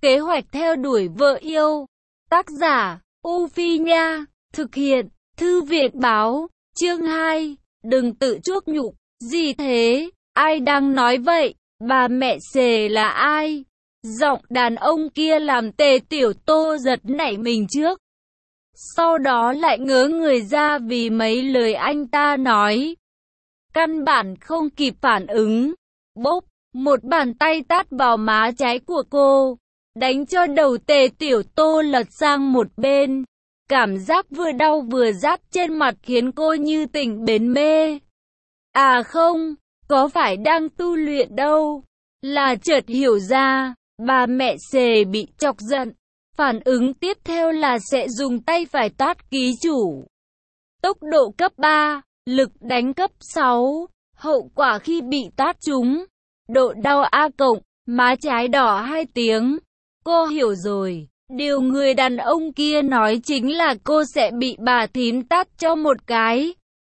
Kế hoạch theo đuổi vợ yêu. Tác giả, U Phi Nha. Thực hiện, Thư viện Báo. Chương 2. Đừng tự chuốc nhục. Gì thế? Ai đang nói vậy? Bà mẹ xề là ai? Giọng đàn ông kia làm Tề Tiểu Tô giật nảy mình trước. Sau đó lại ngớ người ra vì mấy lời anh ta nói. Căn bản không kịp phản ứng. Bốp, một bàn tay tát vào má trái của cô, đánh cho đầu Tề Tiểu Tô lật sang một bên. Cảm giác vừa đau vừa rát trên mặt khiến cô như tỉnh bến mê. À không, có phải đang tu luyện đâu. Là chợt hiểu ra, bà mẹ xề bị chọc giận. Phản ứng tiếp theo là sẽ dùng tay phải tát ký chủ. Tốc độ cấp 3, lực đánh cấp 6. Hậu quả khi bị tát trúng, độ đau A cộng, má trái đỏ 2 tiếng. Cô hiểu rồi, điều người đàn ông kia nói chính là cô sẽ bị bà thím tát cho một cái.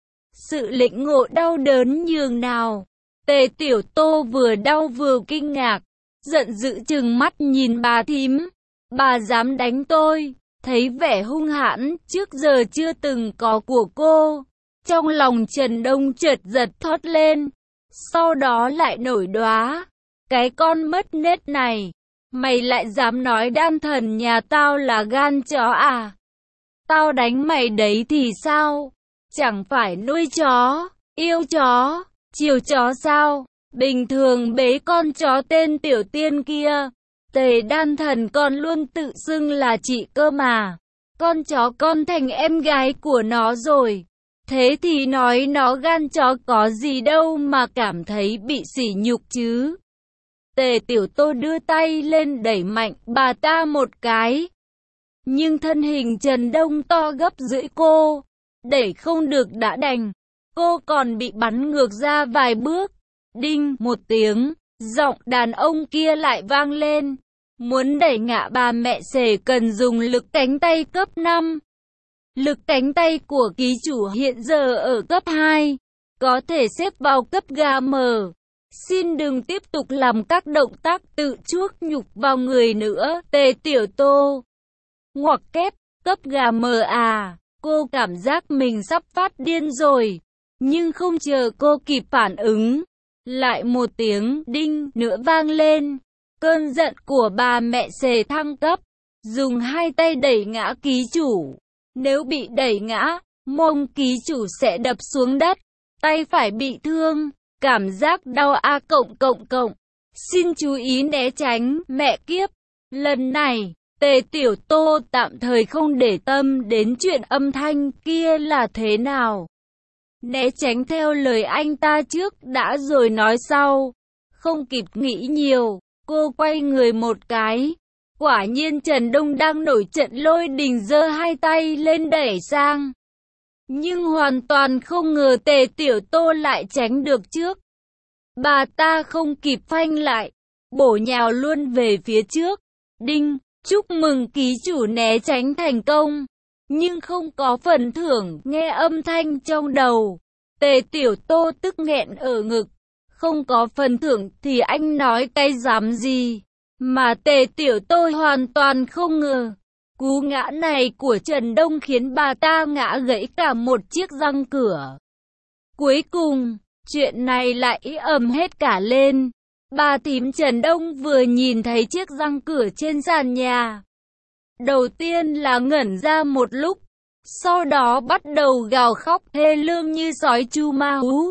Sự lĩnh ngộ đau đớn nhường nào. Tề Tiểu Tô vừa đau vừa kinh ngạc, giận dữ trừng mắt nhìn bà thím. Bà dám đánh tôi? Thấy vẻ hung hãn trước giờ chưa từng có của cô, trong lòng Trần Đông chợt giật thót lên, sau đó lại nổi đoá. Cái con mất nết này, mày lại dám nói đan thần nhà tao là gan chó à? Tao đánh mày đấy thì sao? Chẳng phải nuôi chó, yêu chó, chiều chó sao? Bình thường bế con chó tên Tiểu Tiên kia, Tề đan thần còn luôn tự xưng là chị cơ mà. Con chó con thành em gái của nó rồi. Thế thì nói nó gan chó có gì đâu mà cảm thấy bị sỉ nhục chứ. Tề Tiểu Tô đưa tay lên đẩy mạnh bà ta một cái. Nhưng thân hình Trần Đông to gấp rưỡi cô, đẩy không được đã đành. Cô còn bị bắn ngược ra vài bước. Đinh một tiếng, giọng đàn ông kia lại vang lên. Muốn đẩy ngã bà mẹ xề cần dùng lực cánh tay cấp 5. Lực cánh tay của ký chủ hiện giờ ở cấp 2, có thể xếp vào cấp GM. Xin đừng tiếp tục làm các động tác tự chuốc nhục vào người nữa, Tề Tiểu Tô. Ngoặc kép, cấp GM à, cô cảm giác mình sắp phát điên rồi. Nhưng không chờ cô kịp phản ứng, lại một tiếng đinh nữa vang lên. Cơn giận của bà mẹ xề thăng cấp, dùng hai tay đẩy ngã ký chủ. Nếu bị đẩy ngã, mông ký chủ sẽ đập xuống đất, tay phải bị thương, cảm giác đau A cộng cộng cộng. Xin chú ý né tránh, mẹ kiếp. Lần này, Tề Tiểu Tô tạm thời không để tâm đến chuyện âm thanh kia là thế nào. Né tránh theo lời anh ta trước đã rồi nói sau. Không kịp nghĩ nhiều, cô quay người một cái. Quả nhiên Trần Đông đang nổi trận lôi đình giơ hai tay lên đẩy sang. Nhưng hoàn toàn không ngờ Tề Tiểu Tô lại tránh được trước. Bà ta không kịp phanh lại, bổ nhào luôn về phía trước. Đinh, chúc mừng ký chủ né tránh thành công. Nhưng không có phần thưởng, nghe âm thanh trong đầu. Tề Tiểu Tô tức nghẹn ở ngực. Không có phần thưởng thì anh nói cái dám gì? Mà Tề Tiểu Tô hoàn toàn không ngờ. Cú ngã này của Trần Đông khiến bà ta ngã gãy cả một chiếc răng cửa. Cuối cùng, chuyện này lại ầm hết cả lên. Bà thím Trần Đông vừa nhìn thấy chiếc răng cửa trên sàn nhà. Đầu tiên là ngẩn ra một lúc, sau đó bắt đầu gào khóc thê lương như sói chu ma hú.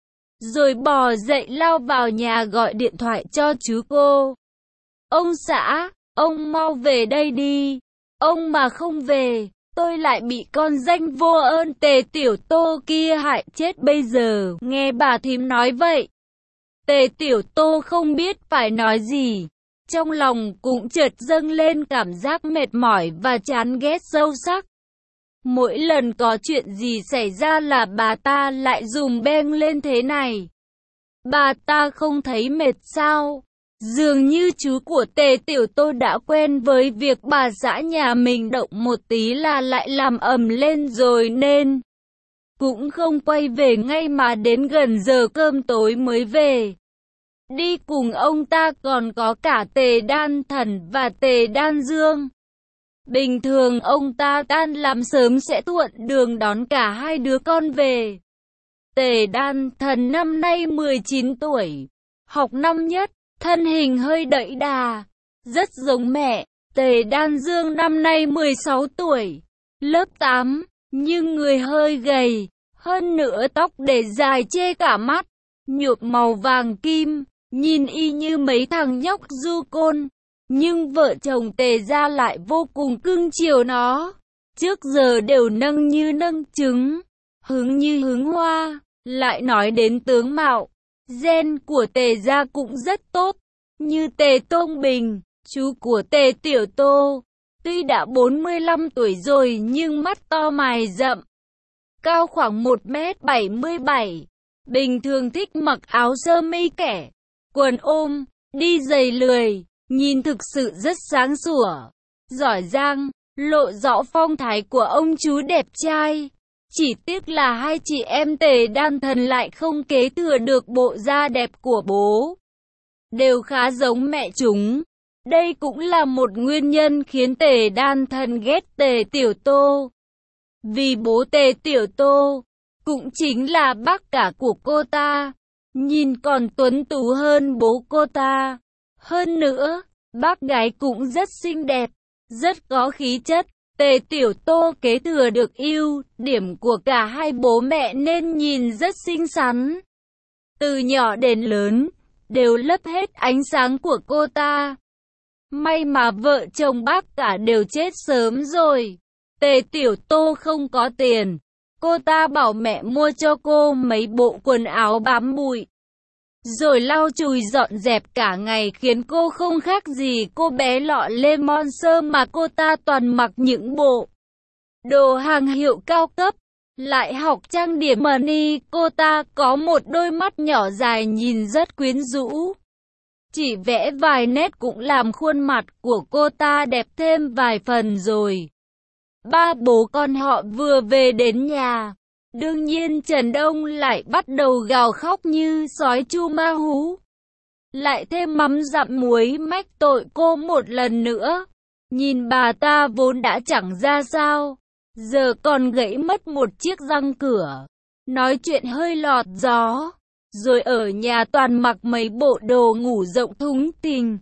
Rồi bò dậy lao vào nhà gọi điện thoại cho chú cô. Ông xã, ông mau về đây đi. Ông mà không về, tôi lại bị con danh vô ơn Tề Tiểu Tô kia hại chết bây giờ. Nghe bà thím nói vậy, Tề Tiểu Tô không biết phải nói gì. Trong lòng cũng chợt dâng lên cảm giác mệt mỏi và chán ghét sâu sắc. Mỗi lần có chuyện gì xảy ra là bà ta lại dùm beng lên thế này. Bà ta không thấy mệt sao? Dường như chú của Tề Tiểu Tô đã quen với việc bà xã nhà mình động một tí là lại làm ầm lên rồi nên cũng không quay về ngay mà đến gần giờ cơm tối mới về. Đi cùng ông ta còn có cả Tề Đan Thần và Tề Đan Dương. Bình thường ông ta tan làm sớm sẽ thuận đường đón cả hai đứa con về. Tề Đan Thần năm nay 19 tuổi, học năm nhất, thân hình hơi đẫy đà, rất giống mẹ. Tề Đan Dương năm nay 16 tuổi, lớp 8, nhưng người hơi gầy, hơn nữa tóc để dài che cả mắt, nhuộm màu vàng kim, nhìn y như mấy thằng nhóc du côn. Nhưng vợ chồng Tề gia lại vô cùng cưng chiều nó, trước giờ đều nâng như nâng trứng, hứng như hứng hoa. Lại nói đến tướng mạo, gen của Tề gia cũng rất tốt, như Tề Tông Bình, chú của Tề Tiểu Tô, tuy đã 45 tuổi rồi nhưng mắt to mày rậm, cao khoảng 1m77, bình thường thích mặc áo sơ mi kẻ, quần ôm, đi giày lười, nhìn thực sự rất sáng sủa, giỏi giang, lộ rõ phong thái của ông chú đẹp trai. Chỉ tiếc là hai chị em Tề Đan Thần lại không kế thừa được bộ da đẹp của bố, đều khá giống mẹ chúng. Đây cũng là một nguyên nhân khiến Tề Đan Thần ghét Tề Tiểu Tô. Vì bố Tề Tiểu Tô cũng chính là bác cả của cô ta, nhìn còn tuấn tú hơn bố cô ta. Hơn nữa, bác gái cũng rất xinh đẹp, rất có khí chất. Tề Tiểu Tô kế thừa được ưu điểm của cả hai bố mẹ nên nhìn rất xinh xắn. Từ nhỏ đến lớn, đều lấp hết ánh sáng của cô ta. May mà vợ chồng bác cả đều chết sớm rồi. Tề Tiểu Tô không có tiền. Cô ta bảo mẹ mua cho cô mấy bộ quần áo bám bụi, rồi lau chùi dọn dẹp cả ngày, khiến cô không khác gì cô bé lọ lem Monster, mà cô ta toàn mặc những bộ đồ hàng hiệu cao cấp. Lại học trang điểm money, cô ta có một đôi mắt nhỏ dài nhìn rất quyến rũ. Chỉ vẽ vài nét cũng làm khuôn mặt của cô ta đẹp thêm vài phần rồi. Ba bố con họ vừa về đến nhà, đương nhiên Trần Đông lại bắt đầu gào khóc như sói chu ma hú. Lại thêm mắm dặm muối mách tội cô một lần nữa. Nhìn bà ta vốn đã chẳng ra sao, giờ còn gãy mất một chiếc răng cửa. Nói chuyện hơi lọt gió, rồi ở nhà toàn mặc mấy bộ đồ ngủ rộng thùng thình.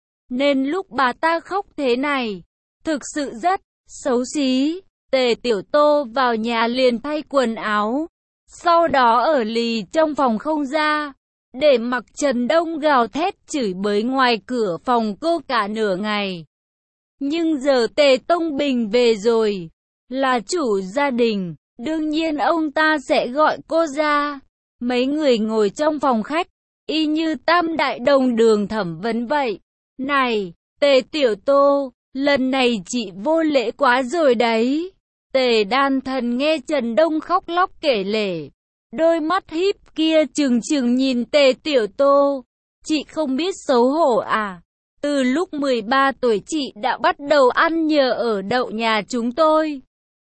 Nên lúc bà ta khóc thế này, thực sự rất xấu xí. Tề Tiểu Tô vào nhà liền thay quần áo, sau đó ở lì trong phòng không ra, để mặc Trần Đông gào thét chửi bới ngoài cửa phòng cô cả nửa ngày. Nhưng giờ Tề Tông Bình về rồi, là chủ gia đình, đương nhiên ông ta sẽ gọi cô ra. Mấy người ngồi trong phòng khách, y như tam đại đồng đường thẩm vấn vậy. Này, Tề Tiểu Tô, lần này chị vô lễ quá rồi đấy. Tề Đan Thần nghe Trần Đông khóc lóc kể lể, đôi mắt híp kia trừng trừng nhìn Tề Tiểu Tô. Chị không biết xấu hổ à? Từ lúc 13 tuổi chị đã bắt đầu ăn nhờ ở đậu nhà chúng tôi.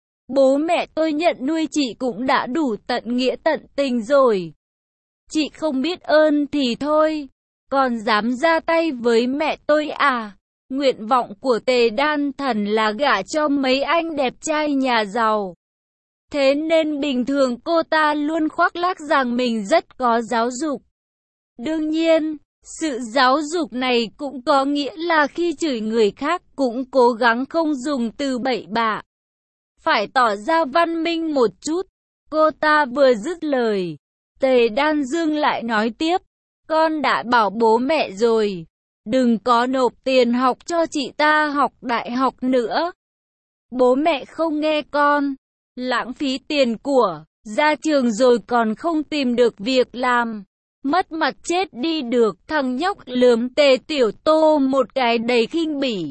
Bố mẹ tôi nhận nuôi chị cũng đã đủ tận nghĩa tận tình rồi. Chị không biết ơn thì thôi, còn dám ra tay với mẹ tôi à? Nguyện vọng của Tề Đan Thần là gả cho mấy anh đẹp trai nhà giàu. Thế nên bình thường cô ta luôn khoác lác rằng mình rất có giáo dục. Đương nhiên, sự giáo dục này cũng có nghĩa là khi chửi người khác cũng cố gắng không dùng từ bậy bạ, phải tỏ ra văn minh một chút. Cô ta vừa dứt lời, Tề Đan Dương lại nói tiếp, con đã bảo bố mẹ rồi, đừng có nộp tiền học cho chị ta học đại học nữa. Bố mẹ không nghe con, lãng phí tiền của, ra trường rồi còn không tìm được việc làm, mất mặt chết đi được. Thằng nhóc lườm Tề Tiểu Tô một cái đầy khinh bỉ.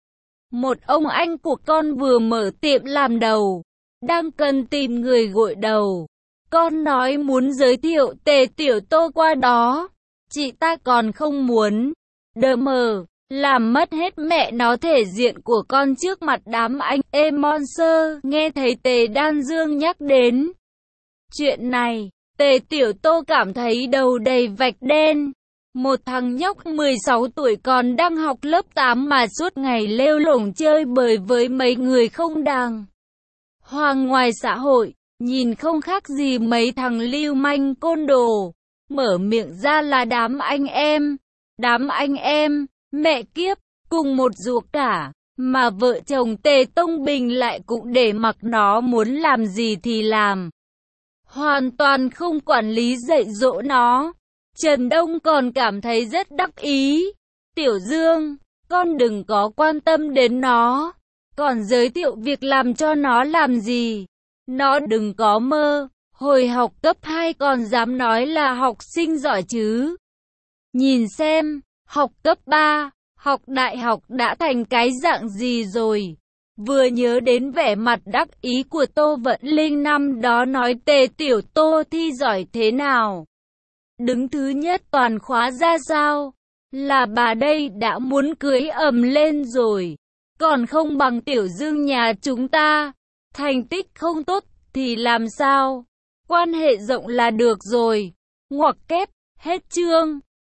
Một ông anh của con vừa mở tiệm làm đầu, đang cần tìm người gội đầu. Con nói muốn giới thiệu Tề Tiểu Tô qua đó, chị ta còn không muốn. Đờ mờ, làm mất hết mẹ nó thể diện của con trước mặt đám anh em Monster. Nghe thấy Tề Đan Dương nhắc đến chuyện này, Tề Tiểu Tô cảm thấy đầu đầy vạch đen. Một thằng nhóc 16 tuổi còn đang học lớp 8 mà suốt ngày lêu lổng chơi bời với mấy người không đàng hoàng ngoài xã hội, nhìn không khác gì mấy thằng lưu manh côn đồ. Mở miệng ra là đám anh em. Đám anh em, mẹ kiếp, cùng một ruột cả. Mà vợ chồng Tề Tông Bình lại cũng để mặc nó muốn làm gì thì làm. Hoàn toàn không quản lý dạy dỗ nó. Trần Đông còn cảm thấy rất đắc ý. Tiểu Dương, con đừng có quan tâm đến nó. Còn giới thiệu việc làm cho nó làm gì? Nó đừng có mơ. Hồi học cấp 2 còn dám nói là học sinh giỏi chứ. Nhìn xem, học cấp 3, học đại học đã thành cái dạng gì rồi. Vừa nhớ đến vẻ mặt đắc ý của Tô Vận Linh năm đó nói Tề Tiểu Tô thi giỏi thế nào. Đứng thứ nhất toàn khóa ra sao? Là bà đây đã muốn cưới ầm lên rồi. Còn không bằng Tiểu Dương nhà chúng ta. Thành tích không tốt thì làm sao? Quan hệ rộng là được rồi. Ngoặc kép, hết chương.